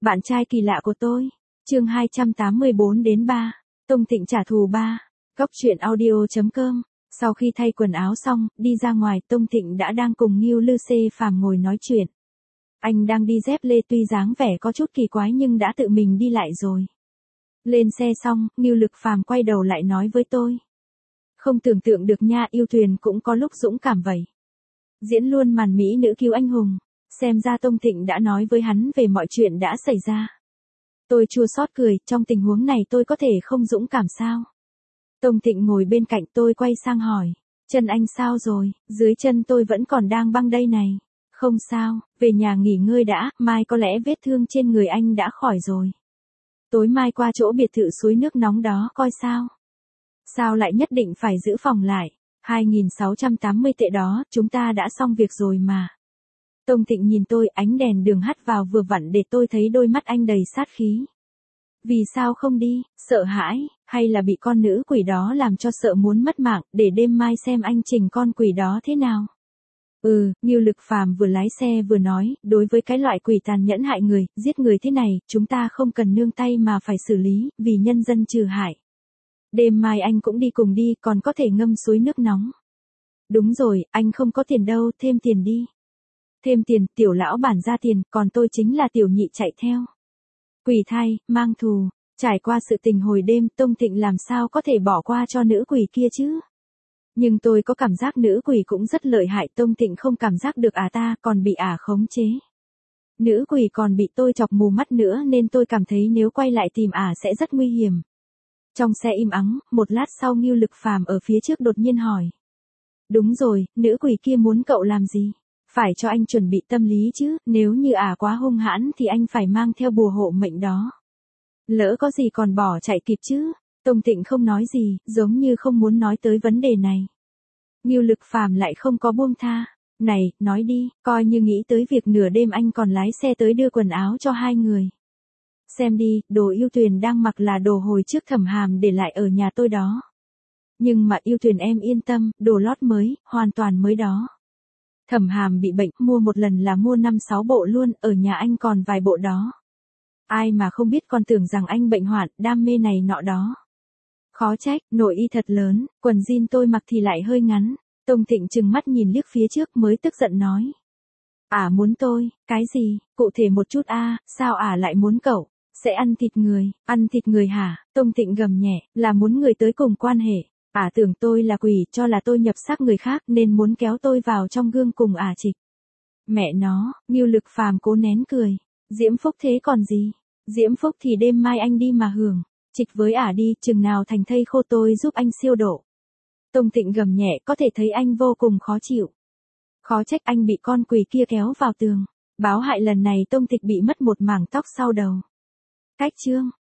Bạn trai kỳ lạ của tôi. Chương 284 đến 3. Tông Thịnh trả thù 3. Góc truyện audio.com. Sau khi thay quần áo xong, đi ra ngoài, Tông Thịnh đã đang cùng Ngưu Lư Xê Phàm ngồi nói chuyện. Anh đang đi dép lê, tuy dáng vẻ có chút kỳ quái nhưng đã tự mình đi lại rồi. Lên xe xong, Ngưu Lực Phàm quay đầu lại nói với tôi. Không tưởng tượng được nha, yêu thuyền cũng có lúc dũng cảm vậy. Diễn luôn màn mỹ nữ cứu anh hùng. Xem ra Tông Thịnh đã nói với hắn về mọi chuyện đã xảy ra. Tôi chua xót cười, trong tình huống này tôi có thể không dũng cảm sao? Tông Thịnh ngồi bên cạnh, tôi quay sang hỏi. Chân anh sao rồi? Dưới chân tôi vẫn còn đang băng đây này. Không sao, về nhà nghỉ ngơi đã, mai có lẽ vết thương trên người anh đã khỏi rồi. Tối mai qua chỗ biệt thự suối nước nóng đó coi sao. Sao lại nhất định phải giữ phòng lại? 2.680 tệ đó, chúng ta đã xong việc rồi mà. Tông Thịnh nhìn tôi, ánh đèn đường hắt vào vừa vặn để tôi thấy đôi mắt anh đầy sát khí. Vì sao không đi? Sợ hãi, hay là bị con nữ quỷ đó làm cho sợ muốn mất mạng, để đêm mai xem anh chỉnh con quỷ đó thế nào? Ngưu Lực Phàm vừa lái xe vừa nói, đối với cái loại quỷ tàn nhẫn hại người, giết người thế này, chúng ta không cần nương tay mà phải xử lý, vì nhân dân trừ hại. Đêm mai anh cũng đi cùng đi, còn có thể ngâm suối nước nóng. Đúng rồi, anh không có tiền đâu, thêm tiền đi. Thêm tiền, tiểu lão bản ra tiền, còn tôi chính là tiểu nhị chạy theo. Quỷ thai, mang thù, trải qua sự tình hồi đêm, Tông Thịnh làm sao có thể bỏ qua cho nữ quỷ kia chứ? Nhưng tôi có cảm giác nữ quỷ cũng rất lợi hại, Tông Thịnh không cảm giác được ta còn bị khống chế. Nữ quỷ còn bị tôi chọc mù mắt nữa nên tôi cảm thấy nếu quay lại tìm sẽ rất nguy hiểm. Trong xe im ắng, một lát sau Ngưu Lực Phàm ở phía trước đột nhiên hỏi. Đúng rồi, nữ quỷ kia muốn cậu làm gì? Phải cho anh chuẩn bị tâm lý chứ, nếu như quá hung hãn thì anh phải mang theo bùa hộ mệnh đó. Lỡ có gì còn bỏ chạy kịp chứ? Tông Thịnh không nói gì, giống như không muốn nói tới vấn đề này. Ngưu Lực Phàm lại không có buông tha. Này, nói đi, coi như nghĩ tới việc nửa đêm anh còn lái xe tới đưa quần áo cho hai người. Xem đi, đồ Yêu Tuyền đang mặc là đồ hồi trước Thẩm Hàm để lại ở nhà tôi đó. Nhưng mà Yêu Tuyền em yên tâm, đồ lót mới, hoàn toàn mới đó. Thẩm Hàm bị bệnh, mua một lần là mua 5-6 bộ luôn, ở nhà anh còn vài bộ đó. Ai mà không biết, còn tưởng rằng anh bệnh hoạn, đam mê này nọ đó. Khó trách, nội y thật lớn, quần jean tôi mặc thì lại hơi ngắn. Tông Thịnh trừng mắt nhìn liếc phía trước mới tức giận nói. Muốn tôi, cái gì, cụ thể một chút sao lại muốn cậu, sẽ ăn thịt người hả? Tông Thịnh gầm nhẹ, là muốn người tới cùng quan hệ. Tưởng tôi là quỷ, cho là tôi nhập xác người khác nên muốn kéo tôi vào trong gương cùng trịch. Mẹ nó, Ngưu Lực Phàm cố nén cười. Diễm phúc thế còn gì? Diễm phúc thì đêm mai anh đi mà hưởng. Trịch với đi, chừng nào thành thây khô tôi giúp anh siêu độ. Tông Thịnh gầm nhẹ, có thể thấy anh vô cùng khó chịu. Khó trách anh bị con quỷ kia kéo vào tường. Báo hại lần này Tông Thịnh bị mất một mảng tóc sau đầu. Cách chương.